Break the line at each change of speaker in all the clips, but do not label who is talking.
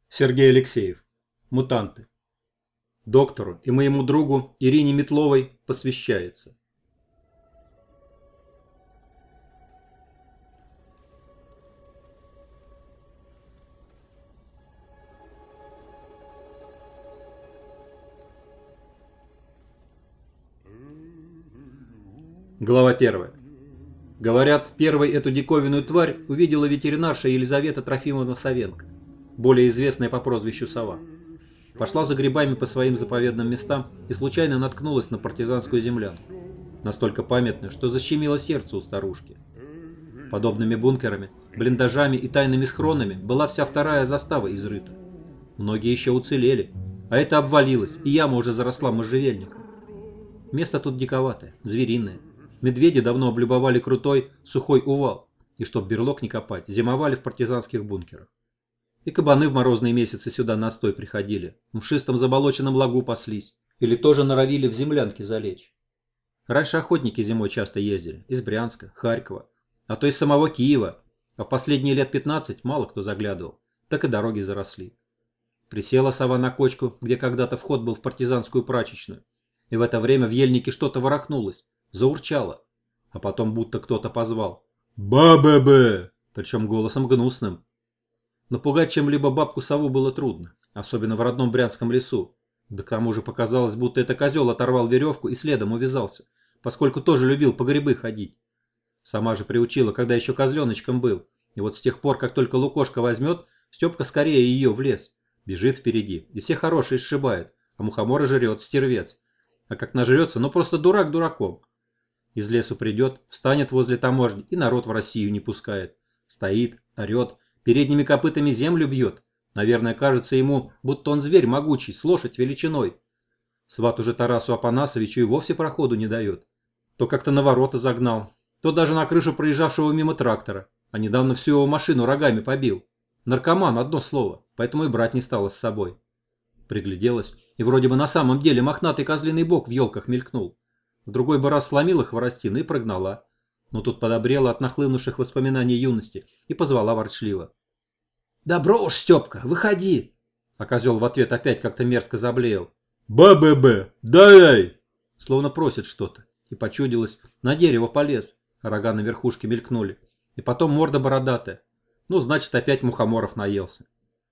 Сергей Алексеев. Мутанты. Доктору и моему другу Ирине Метловой посвящается. Глава 1. Говорят, первой эту диковинную тварь увидела ветеринарша Елизавета Трофимовна Савенко, более известная по прозвищу Сова. Пошла за грибами по своим заповедным местам и случайно наткнулась на партизанскую землянку, настолько памятную, что защемило сердце у старушки. Подобными бункерами, блиндажами и тайными схронами была вся вторая застава изрыта. Многие еще уцелели, а это обвалилось, и яма уже заросла можжевельником. Место тут диковатое, звериное. Медведи давно облюбовали крутой, сухой увал, и чтоб берлог не копать, зимовали в партизанских бункерах. И кабаны в морозные месяцы сюда на стой приходили, в мшистом заболоченном лагу паслись, или тоже норовили в землянке залечь. Раньше охотники зимой часто ездили, из Брянска, Харькова, а то из самого Киева, а в последние лет 15 мало кто заглядывал, так и дороги заросли. Присела сова на кочку, где когда-то вход был в партизанскую прачечную, и в это время в ельнике что-то ворохнулось, заурчало, а потом будто кто-то позвал «Ба-бэ-бэ», причем голосом гнусным. Напугать чем-либо бабку-сову было трудно, особенно в родном Брянском лесу. Да к тому же показалось, будто это козел оторвал веревку и следом увязался, поскольку тоже любил по грибы ходить. Сама же приучила, когда еще козленочком был, и вот с тех пор, как только Лукошка возьмет, Степка скорее ее в лес, бежит впереди, и все хорошие сшибает, а мухомора жрет, стервец. А как нажрется, ну просто дурак дураком. Из лесу придет, встанет возле таможни и народ в Россию не пускает. Стоит, орет, передними копытами землю бьет. Наверное, кажется ему, будто он зверь могучий, с лошадь величиной. Сват уже Тарасу Апанасовичу и вовсе проходу не дает. То как-то на ворота загнал, то даже на крышу проезжавшего мимо трактора, а недавно всю его машину рогами побил. Наркоман, одно слово, поэтому и брать не стало с собой. Пригляделась, и вроде бы на самом деле мохнатый козлиный бок в елках мелькнул. В другой бы раз сломила хворостину и прогнала. Но тут подобрела от нахлынувших воспоминаний юности и позвала ворчливо. «Добро уж, Степка, выходи!» А козел в ответ опять как-то мерзко заблеял. «Ба-бэ-бэ, дай!» Словно просит что-то. И почудилось, на дерево полез. Рога на верхушке мелькнули. И потом морда бородатая. Ну, значит, опять мухоморов наелся.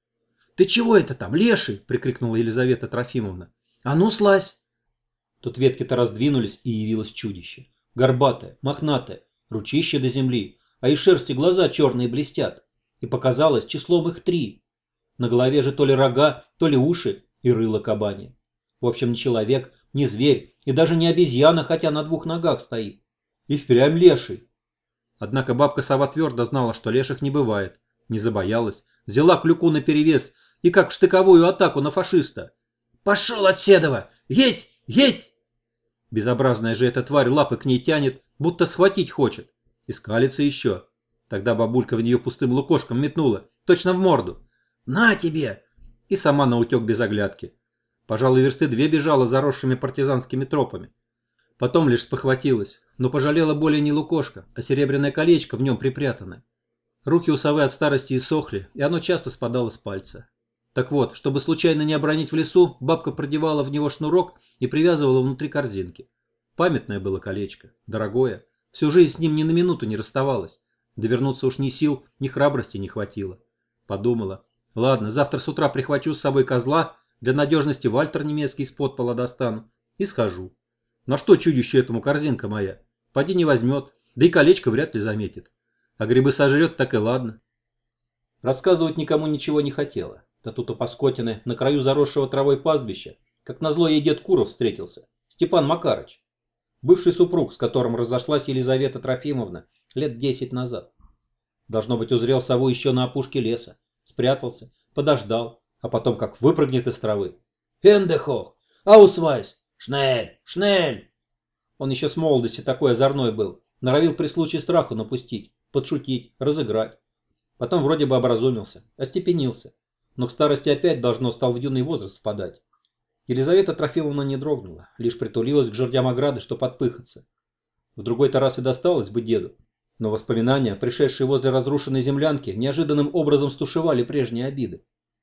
«Ты чего это там, леший?» – прикрикнула Елизавета Трофимовна. «А ну, слазь!» Тут ветки-то раздвинулись, и явилось чудище. Горбатое, мохнатое, ручище до земли, а из шерсти глаза черные блестят. И показалось числом их 3. На голове же то ли рога, то ли уши и рыло кабани. В общем, не человек, не зверь и даже не обезьяна, хотя на 2 ногах стоит. И впрямь леший. Однако бабка-сова твердо знала, что леших не бывает. Не забоялась, взяла клюку наперевес и как в штыковую атаку на фашиста. «Пошел от седова! Едь! Едь!» Безобразная же эта тварь лапы к ней тянет, будто схватить хочет. И скалится еще. Тогда бабулька в нее пустым лукошком метнула, точно в морду. «На тебе!» И сама наутек без оглядки. Пожалуй, версты 2 бежала заросшими партизанскими тропами. Потом лишь спохватилась, но пожалела более не лукошка, а серебряное колечко в нем припрятанное. Руки у совы от старости иссохли, и оно часто спадало с пальца. Так вот, чтобы случайно не обронить в лесу, бабка продевала в него шнурок и привязывала внутри корзинки. Памятное было колечко, дорогое. Всю жизнь с ним ни на минуту не расставалась. Довернуться уж ни сил, ни храбрости не хватило. Подумала, ладно, завтра с утра прихвачу с собой козла, для надежности вальтер немецкий из подпола достану и схожу. На что чудище этому корзинка моя? Поди не возьмет, да и колечко вряд ли заметит. А грибы сожрет, так и ладно. Рассказывать никому ничего не хотела. Да тут у Паскотины, на краю заросшего травой пастбища, как назло ей дед Куров встретился, Степан Макарыч. Бывший супруг, с которым разошлась Елизавета Трофимовна лет 10 назад. Должно быть, узрел сову еще на опушке леса, спрятался, подождал, а потом как выпрыгнет из травы. «Эндехох! Аусвайс! Шнель! Шнель!» Он еще с молодости такой озорной был, норовил при случае страху напустить, подшутить, разыграть. Потом вроде бы образумился, остепенился. Но к старости опять должно стал в юный возраст впадать. Елизавета Трофимовна не дрогнула, лишь притулилась к жердям ограды, чтоб отпыхаться. В другой-то раз и досталось бы деду. Но воспоминания, пришедшие возле разрушенной землянки, неожиданным образом стушевали прежние обиды.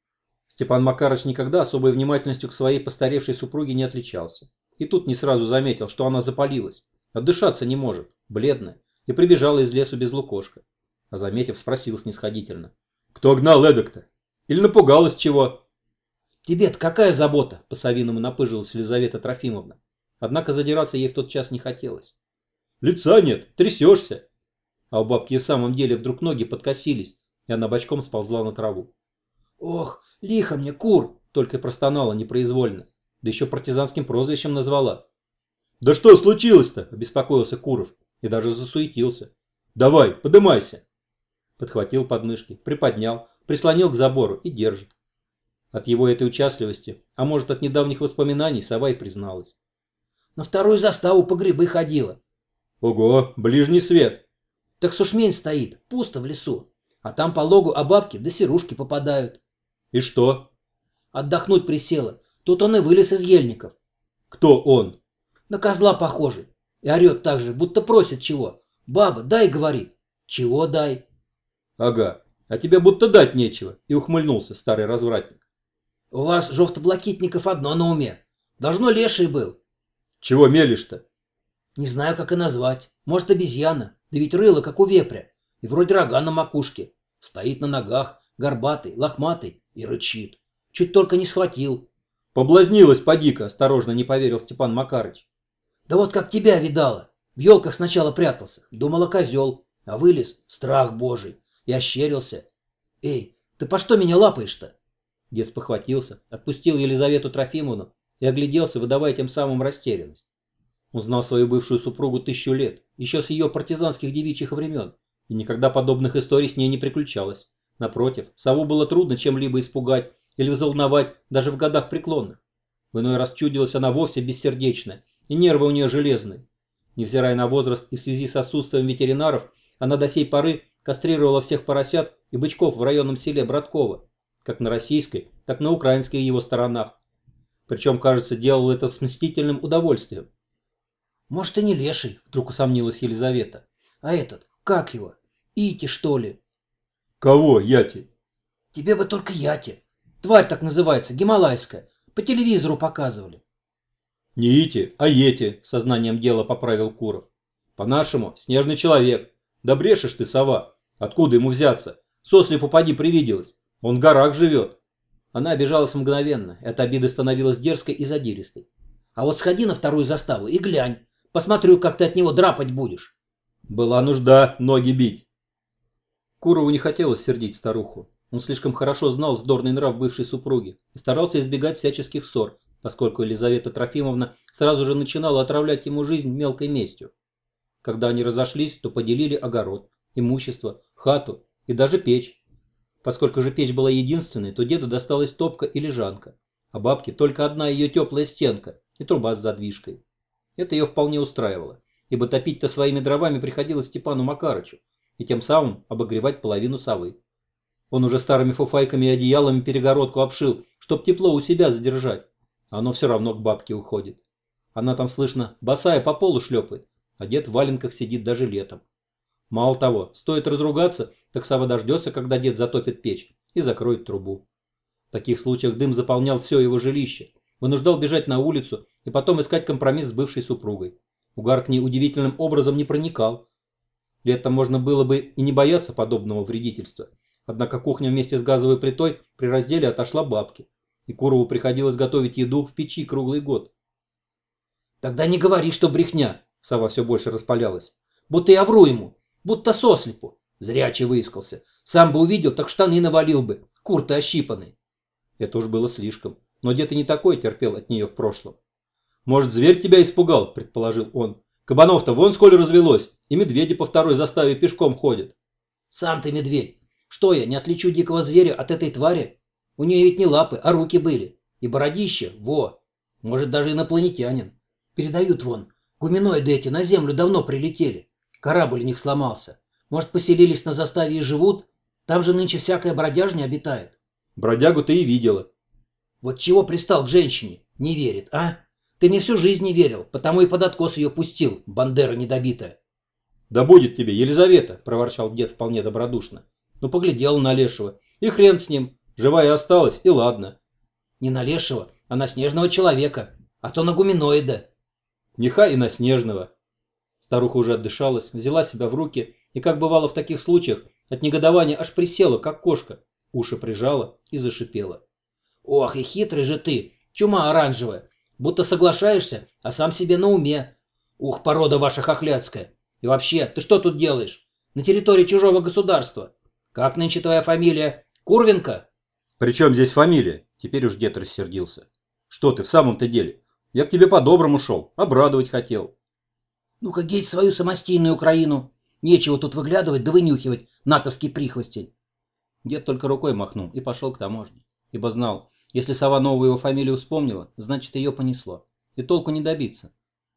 Степан Макарыч никогда особой внимательностью к своей постаревшей супруге не отличался. И тут не сразу заметил, что она запалилась. Отдышаться не может, бледная, и прибежала из лесу без лукошка. А заметив, спросил снисходительно. «Кто гнал эдак-то? Или напугалась чего?» «Тебе-то какая забота?» – по-совиному напыжилась Елизавета Трофимовна. Однако задираться ей в тот час не хотелось. «Лица нет, трясешься!» А у бабки и в самом деле вдруг ноги подкосились, и она бочком сползла на траву. «Ох, лихо мне, кур!» – только и простонала непроизвольно. Да еще партизанским прозвищем назвала. «Да что случилось-то?» – обеспокоился Куров и даже засуетился. «Давай, подымайся!» Подхватил подмышки, приподнял, прислонил к забору и держит. От его этой участливости, а может от недавних воспоминаний, сова и призналась. «На вторую заставу по грибы ходила». «Ого, ближний свет!» «Так сушмень стоит, пусто в лесу, а там по логу бабки да серушки попадают». «И что?» «Отдохнуть присела, тут он и вылез из ельников». «Кто он?» «На козла похожий, и орет так же, будто просит чего. Баба, дай, говорит». «Чего дай?» «Ага, а тебе будто дать нечего», и ухмыльнулся старый развратник. «У вас, жовтоблакитников, одно на уме. Должно леший был». «Чего мелешь-то?» «Не знаю, как и назвать. Может, обезьяна, да ведь рыло, как у вепря, и вроде рога на макушке. Стоит на ногах, горбатый, лохматый, и рычит. Чуть только не схватил». «Поблазнилась поди-ка», осторожно не поверил Степан Макарыч. «Да вот как тебя видала. В елках сначала прятался, думала козел, а вылез, страх божий, и ощерился. Эй, ты по что меня лапаешь-то?» Дед спохватился, отпустил Елизавету Трофимовну и огляделся, выдавая тем самым растерянность. Он знал свою бывшую супругу 1000 лет, еще с ее партизанских девичьих времен, и никогда подобных историй с ней не приключалось. Напротив, сову было трудно чем-либо испугать или взволновать даже в годах преклонных. В иной раз чудилась она вовсе бессердечная, и нервы у нее железные. Невзирая на возраст и в связи с отсутствием ветеринаров, она до сей поры кастрировала всех поросят и бычков в районном селе Братково, как на российской, так и на украинской его сторонах. Причем, кажется, делала это с мстительным удовольствием. «Может, и не леший», — вдруг усомнилась Елизавета. «А этот, как его? Ити, что ли?» «Кого, Яти?» «Тебе бы только Яти. Тварь так называется, гималайская. По телевизору показывали». «Не Ити, а Йети», — сознанием дела поправил Куров. «По-нашему, снежный человек. Да брешешь ты, сова. Откуда ему взяться? Сослепу поди привиделась. Он в горах живет». Она обижалась мгновенно, и от обиды становилась дерзкой и задиристой. «А вот сходи на вторую заставу и глянь. Посмотрю, как ты от него драпать будешь». «Была нужда ноги бить». Курову не хотелось сердить старуху. Он слишком хорошо знал вздорный нрав бывшей супруги и старался избегать всяческих ссор, поскольку Елизавета Трофимовна сразу же начинала отравлять ему жизнь мелкой местью. Когда они разошлись, то поделили огород, имущество, хату и даже печь. Поскольку же печь была единственной, то деду досталась топка и лежанка, а бабке только одна ее теплая стенка и труба с задвижкой. Это ее вполне устраивало, ибо топить-то своими дровами приходилось Степану Макарычу и тем самым обогревать половину совы. Он уже старыми фуфайками и одеялами перегородку обшил, чтоб тепло у себя задержать, а оно все равно к бабке уходит. Она там, слышно, босая по полу шлепает, а дед в валенках сидит даже летом. Мало того, стоит разругаться, так сова дождется, когда дед затопит печь и закроет трубу. В таких случаях дым заполнял все его жилище, вынуждал бежать на улицу и потом искать компромисс с бывшей супругой. Угар к ней удивительным образом не проникал. Летом можно было бы и не бояться подобного вредительства. Однако кухня вместе с газовой плитой при разделе отошла бабке, и Курову приходилось готовить еду в печи круглый год. «Тогда не говори, что брехня», — сова все больше распалялась. «Будто я вру ему, будто сослепу. Зрячий выискался. Сам бы увидел, так штаны навалил бы, кур-то ощипанный». Это уж было слишком, но дед и не такой терпел от нее в прошлом. «Может, зверь тебя испугал?» – предположил он. «Кабанов-то вон сколь развелось, и медведи по второй заставе пешком ходят». «Сам ты медведь. Что я, не отличу дикого зверя от этой твари? У нее ведь не лапы, а руки были. И бородище, во. Может, даже инопланетянин. Передают вон. Гуминоиды эти на Землю давно прилетели. Корабль у них сломался. Может, поселились на заставе и живут? Там же нынче всякая бродяжня обитает». «Бродягу ты и видела». «Вот чего пристал к женщине? Не верит, а? Ты мне всю жизнь не верил, потому и под откос ее пустил, бандера недобитая». «Да будет тебе, Елизавета», – проворчал дед вполне добродушно. Но поглядел на Лешего. И хрен с ним. Живая осталась, и ладно.
Не на лешего, а на снежного человека, а то на гуминоида.
Нехай и на снежного. Старуха уже отдышалась, взяла себя в руки и, как бывало в таких случаях, от негодования аж присела, как кошка, уши прижала и зашипела.
Ох, и хитрый же ты, чума оранжевая, будто соглашаешься, а сам себе на уме. Ух, порода ваша хохлядская. И вообще, ты что тут делаешь? На территории чужого государства. Как нынче твоя фамилия? Курвенко?
При чем здесь фамилия? Теперь уж дед рассердился. Что ты в самом-то деле? Я к тебе по-доброму шел, обрадовать хотел.
Ну-ка, геть свою самостийную Украину. Нечего тут выглядывать да вынюхивать, натовский прихвостень.
Дед только рукой махнул и пошел к таможне. Ибо знал, если сова новую его фамилию вспомнила, значит ее понесло. И толку не добиться.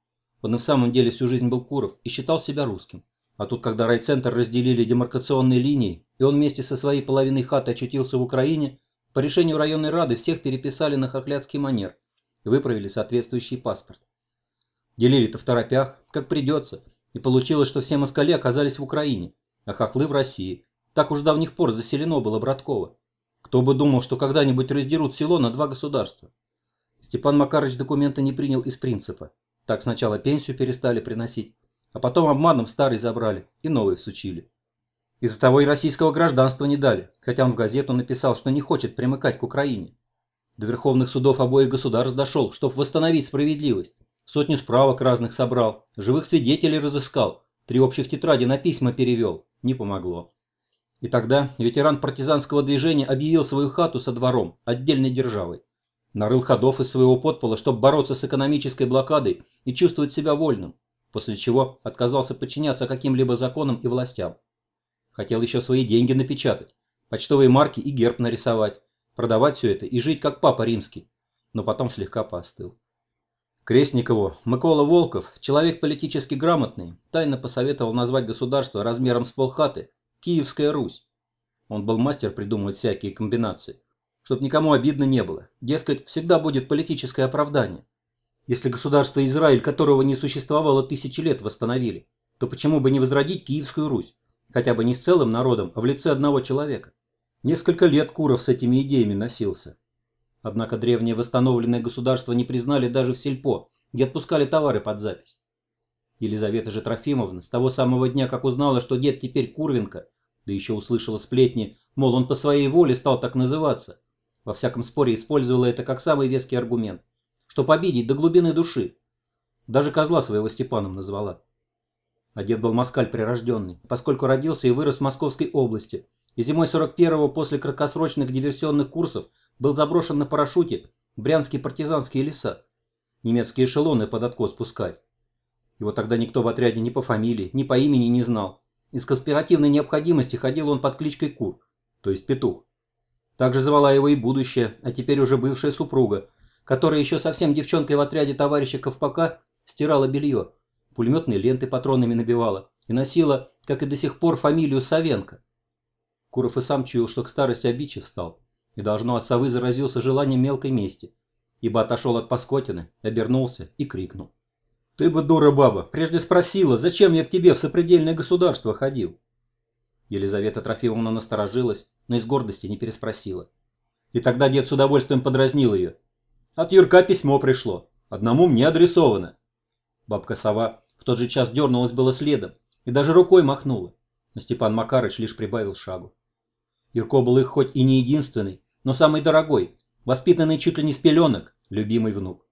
Он и в самом деле всю жизнь был Куров и считал себя русским. А тут, когда райцентр разделили демаркационные линии, и он вместе со своей половиной хаты очутился в Украине, по решению районной рады всех переписали на хохлядский манер и выправили соответствующий паспорт. Делили-то в торопях, как придется, и получилось, что все москали оказались в Украине, а хохлы в России. Так уж с давних пор заселено было Братково. Кто бы думал, что когда-нибудь раздерут село на два государства. Степан Макарыч документы не принял из принципа. Так сначала пенсию перестали приносить, а потом обманом старый забрали и новый всучили. Из-за того и российского гражданства не дали, хотя он в газету написал, что не хочет примыкать к Украине. До верховных судов обоих государств дошел, чтобы восстановить справедливость. Сотню справок разных собрал, живых свидетелей разыскал, 3 общих тетради на письма перевел. Не помогло. И тогда ветеран партизанского движения объявил свою хату со двором отдельной державой. Нарыл ходов из своего подпола, чтобы бороться с экономической блокадой и чувствовать себя вольным, после чего отказался подчиняться каким-либо законам и властям. Хотел еще свои деньги напечатать, почтовые марки и герб нарисовать, продавать все это и жить как папа римский, но потом слегка поостыл. Крестникову Микола Волков, человек политически грамотный, тайно посоветовал назвать государство размером с полхаты Киевская Русь. Он был мастер придумывать всякие комбинации, чтоб никому обидно не было. Дескать, всегда будет политическое оправдание. Если государство Израиль, которого не существовало 1000 лет, восстановили, то почему бы не возродить Киевскую Русь? Хотя бы не с целым народом, а в лице одного человека. Несколько лет Куров с этими идеями носился. Однако древнее восстановленное государство не признали даже в сельпо, где отпускали товары под запись. Елизавета же Трофимовна с того самого дня, как узнала, что дед теперь Курвенко, да еще услышала сплетни, мол, он по своей воле стал так называться, во всяком споре использовала это как самый веский аргумент, чтоб обидеть до глубины души. Даже козла своего Степаном назвала. А дед был москаль прирожденный, поскольку родился и вырос в Московской области, и зимой 41-го после краткосрочных диверсионных курсов был заброшен на парашюте в брянские партизанские леса, немецкие эшелоны под откос пускать. Его тогда никто в отряде ни по фамилии, ни по имени не знал. Из конспиративной необходимости ходил он под кличкой Кур, то есть Петух. Также звала его и будущая, а теперь уже бывшая супруга, которая еще совсем девчонкой в отряде товарища Ковпака стирала белье, пулеметные ленты патронами набивала и носила, как и до сих пор, фамилию Савенко. Куров и сам чуял, что к старости обидчив стал, и должно от совы заразился желанием мелкой мести, ибо отошел от паскотины, обернулся и крикнул. «Ты бы, дура баба, прежде спросила, зачем я к тебе в сопредельное государство ходил?» Елизавета Трофимовна насторожилась, но из гордости не переспросила. И тогда дед с удовольствием подразнил ее. «От Юрка письмо пришло, одному мне адресовано». Бабка-сова в тот же час дернулась было следом и даже рукой махнула, но Степан Макарыч лишь прибавил шагу. Юрко был их хоть и не единственный, но самый дорогой, воспитанный чуть ли не с пеленок, любимый внук.